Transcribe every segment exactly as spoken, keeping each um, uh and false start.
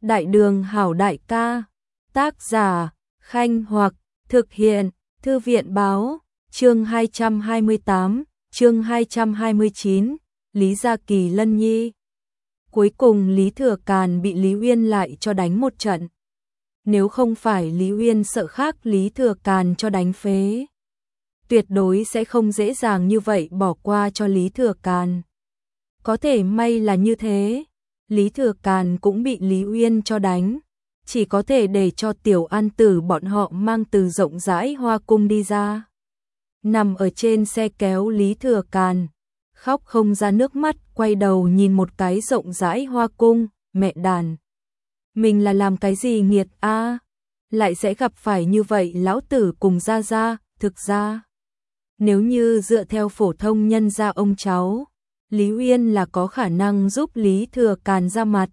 Đại đường hảo đại ca, tác giả, Khanh Hoặc, thực hiện, Thư viện báo, chương hai trăm hai mươi tám, chương hai trăm hai mươi chín, Lý Gia Kỳ Lân Nhi. Cuối cùng Lý Thừa Càn bị Lý Uyên lại cho đánh một trận. Nếu không phải Lý Uyên sợ khác Lý Thừa Càn cho đánh phế, tuyệt đối sẽ không dễ dàng như vậy bỏ qua cho Lý Thừa Càn. Có thể may là như thế, Lý Thừa Càn cũng bị Lý Uyên cho đánh, chỉ có thể để cho Tiểu An Tử bọn họ mang từ rộng rãi Hoa Cung đi ra. Nằm ở trên xe kéo Lý Thừa Càn, khóc không ra nước mắt, quay đầu nhìn một cái rộng rãi Hoa Cung, mẹ đàn. Mình là làm cái gì nghiệt a, à? Lại sẽ gặp phải như vậy lão tử cùng Gia Gia. Thực ra, nếu như dựa theo phổ thông nhân gia ông cháu, Lý Uyên là có khả năng giúp Lý Thừa Càn ra mặt.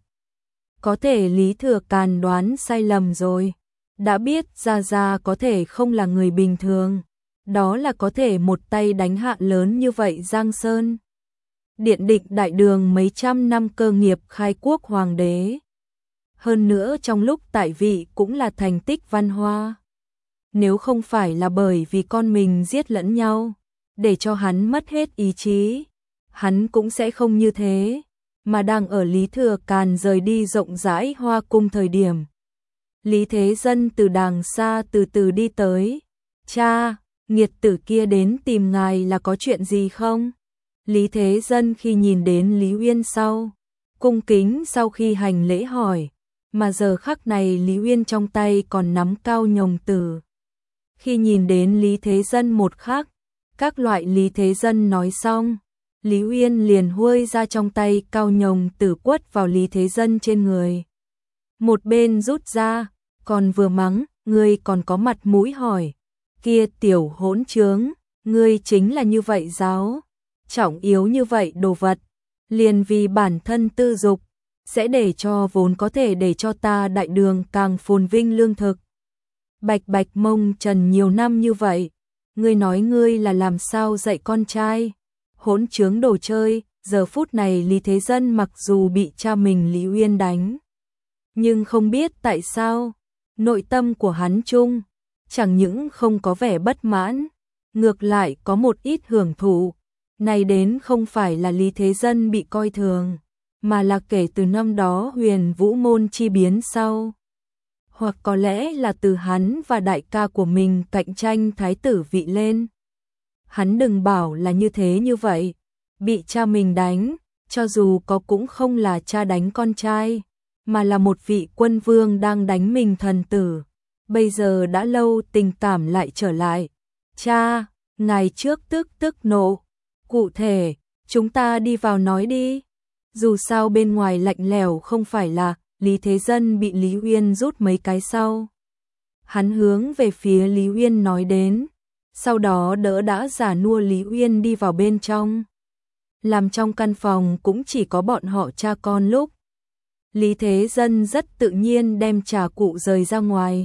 Có thể Lý Thừa Càn đoán sai lầm rồi. Đã biết Gia Gia có thể không là người bình thường, đó là có thể một tay đánh hạ lớn như vậy Giang Sơn. Điện định đại đường mấy trăm năm cơ nghiệp khai quốc hoàng đế. Hơn nữa trong lúc tại vị cũng là thành tích văn hoa. Nếu không phải là bởi vì con mình giết lẫn nhau, để cho hắn mất hết ý chí, hắn cũng sẽ không như thế. Mà đang ở Lý Thừa Càn rời đi rộng rãi Hoa Cung thời điểm, Lý Thế Dân từ đàng xa từ từ đi tới. Cha, nghiệt tử kia đến tìm ngài là có chuyện gì không? Lý Thế Dân khi nhìn đến Lý Uyên sau, cung kính sau khi hành lễ hỏi, mà giờ khắc này Lý Uyên trong tay còn nắm cao nhồng tử. Khi nhìn đến Lý Thế Dân một khắc, các loại Lý Thế Dân nói xong, Lý Uyên liền huôi ra trong tay cao nhồng tử quất vào Lý Thế Dân trên người. Một bên rút ra, còn vừa mắng, ngươi còn có mặt mũi hỏi, kia tiểu hỗn trướng, ngươi chính là như vậy giáo, trọng yếu như vậy đồ vật, liền vì bản thân tư dục, sẽ để cho vốn có thể để cho ta đại đường càng phồn vinh lương thực. Bạch bạch mông trần nhiều năm như vậy, ngươi nói ngươi là làm sao dạy con trai, hỗn trướng đồ chơi. Giờ phút này Lý Thế Dân mặc dù bị cha mình Lý Uyên đánh, nhưng không biết tại sao, nội tâm của hắn chung, chẳng những không có vẻ bất mãn, ngược lại có một ít hưởng thụ. Này đến không phải là Lý Thế Dân bị coi thường, mà là kể từ năm đó Huyền Vũ Môn chi biến sau. Hoặc có lẽ là từ hắn và đại ca của mình cạnh tranh thái tử vị lên. Hắn đừng bảo là như thế như vậy, bị cha mình đánh, cho dù có cũng không là cha đánh con trai, mà là một vị quân vương đang đánh mình thần tử. Bây giờ đã lâu tình cảm lại trở lại. Cha, ngày trước tức tức nộ, cụ thể, chúng ta đi vào nói đi. Dù sao bên ngoài lạnh lẽo không phải là. Lý Thế Dân bị Lý Uyên rút mấy cái sau. Hắn hướng về phía Lý Uyên nói đến, sau đó đỡ đã giả nua Lý Uyên đi vào bên trong. Làm trong căn phòng cũng chỉ có bọn họ cha con lúc. Lý Thế Dân rất tự nhiên đem trà cụ rời ra ngoài.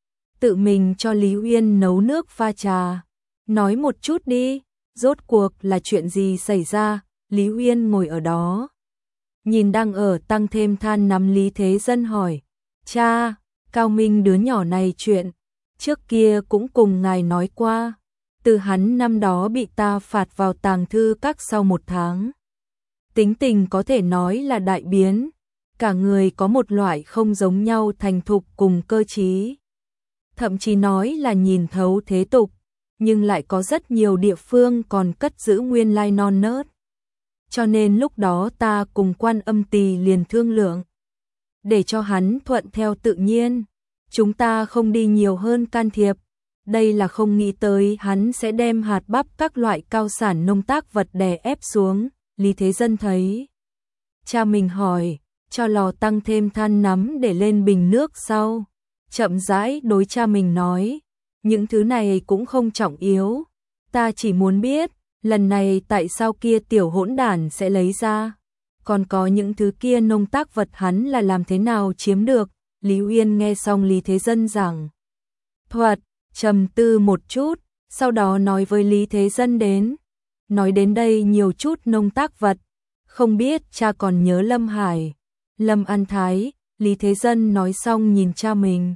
Tự mình cho Lý Uyên nấu nước pha trà. Nói một chút đi, rốt cuộc là chuyện gì xảy ra? Lý Uyên ngồi ở đó, nhìn đang ở tăng thêm than nắm Lý Thế Dân hỏi, cha, Cao Minh đứa nhỏ này chuyện, trước kia cũng cùng ngài nói qua, từ hắn năm đó bị ta phạt vào tàng thư các sau một tháng. Tính tình có thể nói là đại biến, cả người có một loại không giống nhau thành thục cùng cơ trí. Thậm chí nói là nhìn thấu thế tục, nhưng lại có rất nhiều địa phương còn cất giữ nguyên lai non nớt. Cho nên lúc đó ta cùng Quan Âm Tỳ liền thương lượng, để cho hắn thuận theo tự nhiên, chúng ta không đi nhiều hơn can thiệp. Đây là không nghĩ tới hắn sẽ đem hạt bắp các loại cao sản nông tác vật đè ép xuống. Lý Thế Dân thấy cha mình hỏi, cho lò tăng thêm than nắm để lên bình nước sau, chậm rãi đối cha mình nói, những thứ này cũng không trọng yếu, ta chỉ muốn biết lần này tại sao kia tiểu hỗn đản sẽ lấy ra, còn có những thứ kia nông tác vật hắn là làm thế nào chiếm được. Lý Uyên nghe xong Lý Thế Dân giảng thuật, trầm tư một chút, sau đó nói với Lý Thế Dân đến, nói đến đây nhiều chút nông tác vật, không biết cha còn nhớ Lâm Hải, Lâm An Thái, Lý Thế Dân nói xong nhìn cha mình.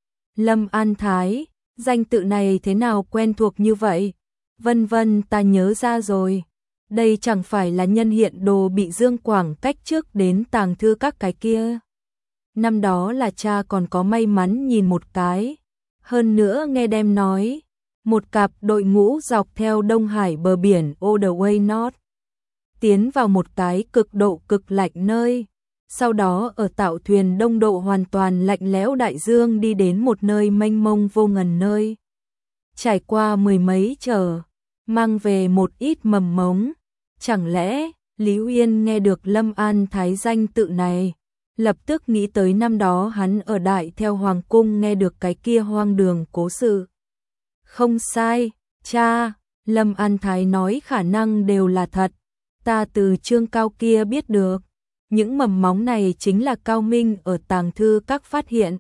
Lâm An Thái, danh tự này thế nào quen thuộc như vậy? Vân vân, ta nhớ ra rồi. Đây chẳng phải là nhân hiện đồ bị Dương Quảng cách trước đến tàng thư các cái kia. Năm đó là cha còn có may mắn nhìn một cái. Hơn nữa nghe đem nói, một cặp đội ngũ dọc theo Đông Hải bờ biển all the way north, tiến vào một cái cực độ cực lạnh nơi. Sau đó ở tạo thuyền đông độ hoàn toàn lạnh lẽo đại dương đi đến một nơi mênh mông vô ngần nơi. Trải qua mười mấy trở, mang về một ít mầm mống. Chẳng lẽ, Lý Uyên nghe được Lâm An Thái danh tự này, lập tức nghĩ tới năm đó hắn ở Đại Theo Hoàng Cung nghe được cái kia hoang đường cố sự. Không sai, cha, Lâm An Thái nói khả năng đều là thật. Ta từ chương cao kia biết được, những mầm móng này chính là Cao Minh ở tàng thư các phát hiện.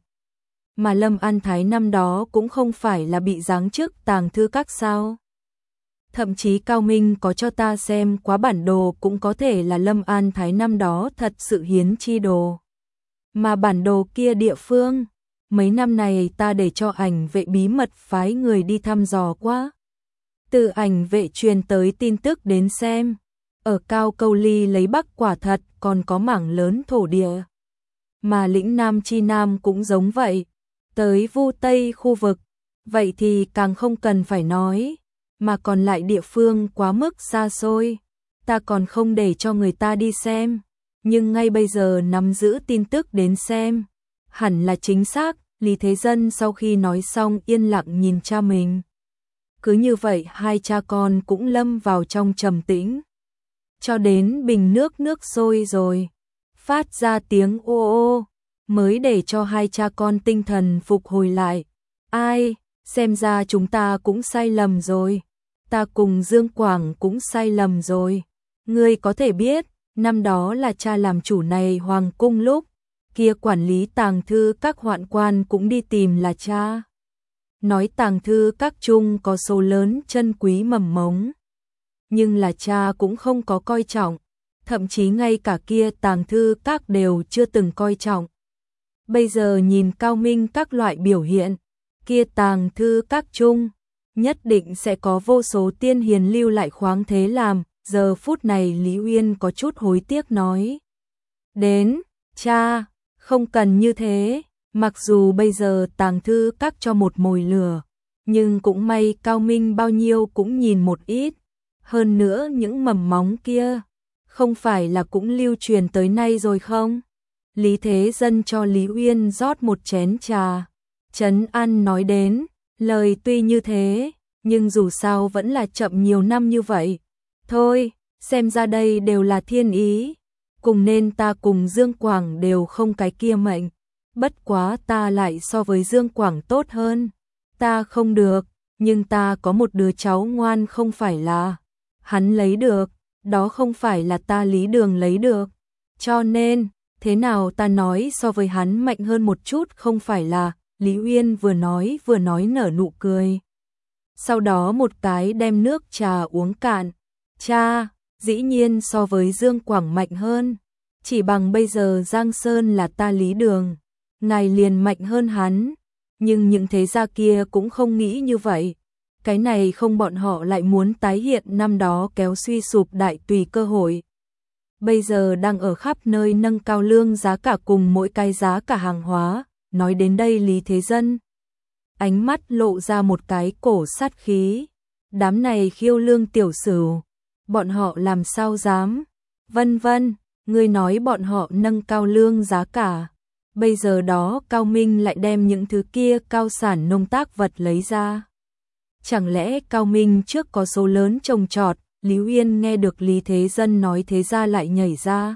Mà Lâm An Thái năm đó cũng không phải là bị giáng chức tàng thư các sao. Thậm chí Cao Minh có cho ta xem quá bản đồ cũng có thể là Lâm An Thái năm đó thật sự hiến chi đồ. Mà bản đồ kia địa phương, mấy năm này ta để cho ảnh vệ bí mật phái người đi thăm dò quá. Từ ảnh vệ truyền tới tin tức đến xem, ở Cao Câu Ly lấy Bắc quả thật còn có mảng lớn thổ địa. Mà lĩnh Nam Chi Nam cũng giống vậy, tới Vu Tây khu vực, vậy thì càng không cần phải nói, mà còn lại địa phương quá mức xa xôi, ta còn không để cho người ta đi xem, nhưng ngay bây giờ nắm giữ tin tức đến xem, hẳn là chính xác. Lý Thế Dân sau khi nói xong yên lặng nhìn cha mình. Cứ như vậy hai cha con cũng lâm vào trong trầm tĩnh. Cho đến bình nước nước sôi rồi, phát ra tiếng ô ô, mới để cho hai cha con tinh thần phục hồi lại. Ai, xem ra chúng ta cũng sai lầm rồi. Ta cùng Dương Quảng cũng sai lầm rồi. Ngươi có thể biết, năm đó là cha làm chủ này hoàng cung lúc, kia quản lý tàng thư các hoạn quan cũng đi tìm là cha. Nói tàng thư các chung có số lớn chân quý mầm mống. Nhưng là cha cũng không có coi trọng, thậm chí ngay cả kia tàng thư các đều chưa từng coi trọng. Bây giờ nhìn Cao Minh các loại biểu hiện, kia tàng thư các chung, nhất định sẽ có vô số tiên hiền lưu lại khoáng thế làm. Giờ phút này Lý Uyên có chút hối tiếc nói. Đến, cha, không cần như thế, mặc dù bây giờ tàng thư các cho một mồi lửa, nhưng cũng may Cao Minh bao nhiêu cũng nhìn một ít. Hơn nữa những mầm móng kia, không phải là cũng lưu truyền tới nay rồi không? Lý Thế Dân cho Lý Uyên rót một chén trà. Trấn An nói đến, lời tuy như thế, nhưng dù sao vẫn là chậm nhiều năm như vậy. Thôi, xem ra đây đều là thiên ý. Cùng nên ta cùng Dương Quảng đều không cái kia mệnh. Bất quá ta lại so với Dương Quảng tốt hơn. Ta không được, nhưng ta có một đứa cháu ngoan không phải là hắn lấy được, đó không phải là ta Lý Đường lấy được. Cho nên, thế nào ta nói so với hắn mạnh hơn một chút không phải là. Lý Uyên vừa nói vừa nói nở nụ cười. Sau đó một cái đem nước trà uống cạn. Cha, dĩ nhiên so với Dương Quảng mạnh hơn. Chỉ bằng bây giờ Giang Sơn là ta Lý Đường, ngài liền mạnh hơn hắn. Nhưng những thế gia kia cũng không nghĩ như vậy. Cái này không bọn họ lại muốn tái hiện năm đó kéo suy sụp đại tùy cơ hội. Bây giờ đang ở khắp nơi nâng cao lương giá cả cùng mỗi cái giá cả hàng hóa. Nói đến đây Lý Thế Dân, ánh mắt lộ ra một cái cổ sát khí. Đám này khiêu lương tiểu sửu, bọn họ làm sao dám? Vân vân, ngươi nói bọn họ nâng cao lương giá cả. Bây giờ đó Cao Minh lại đem những thứ kia cao sản nông tác vật lấy ra. Chẳng lẽ Cao Minh trước có số lớn trồng trọt? Lý Uyên nghe được Lý Thế Dân nói thế ra lại nhảy ra.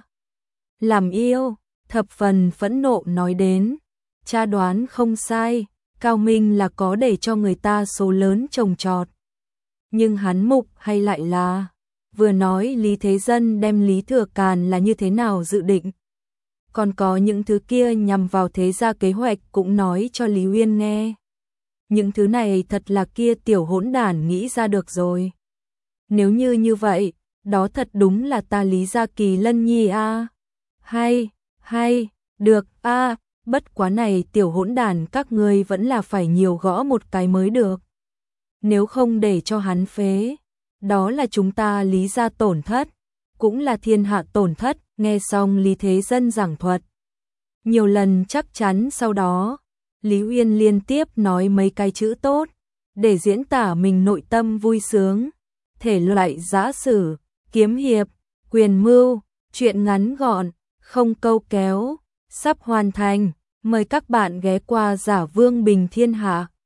Làm yêu, thập phần phẫn nộ nói đến. Cha đoán không sai, Cao Minh là có để cho người ta số lớn trồng trọt. Nhưng hắn mục hay lại là, vừa nói Lý Thế Dân đem Lý Thừa Càn là như thế nào dự định. Còn có những thứ kia nhằm vào thế gia kế hoạch cũng nói cho Lý Uyên nghe. Những thứ này thật là kia tiểu hỗn đản nghĩ ra được rồi. Nếu như như vậy, đó thật đúng là ta Lý Gia Kỳ Lân Nhi a. À. Hay, hay, Được a, bất quá này tiểu hỗn đàn các ngươi vẫn là phải nhiều gõ một cái mới được. Nếu không để cho hắn phế, đó là chúng ta Lý gia tổn thất, cũng là thiên hạ tổn thất. Nghe xong Lý Thế Dân giảng thuật nhiều lần, chắc chắn sau đó Lý Uyên liên tiếp nói mấy cái chữ tốt để diễn tả mình nội tâm vui sướng. Thể loại giã sử, kiếm hiệp, quyền mưu, truyện ngắn gọn, không câu kéo, sắp hoàn thành. Mời các bạn ghé qua Giả Vương Bình Thiên Hạ.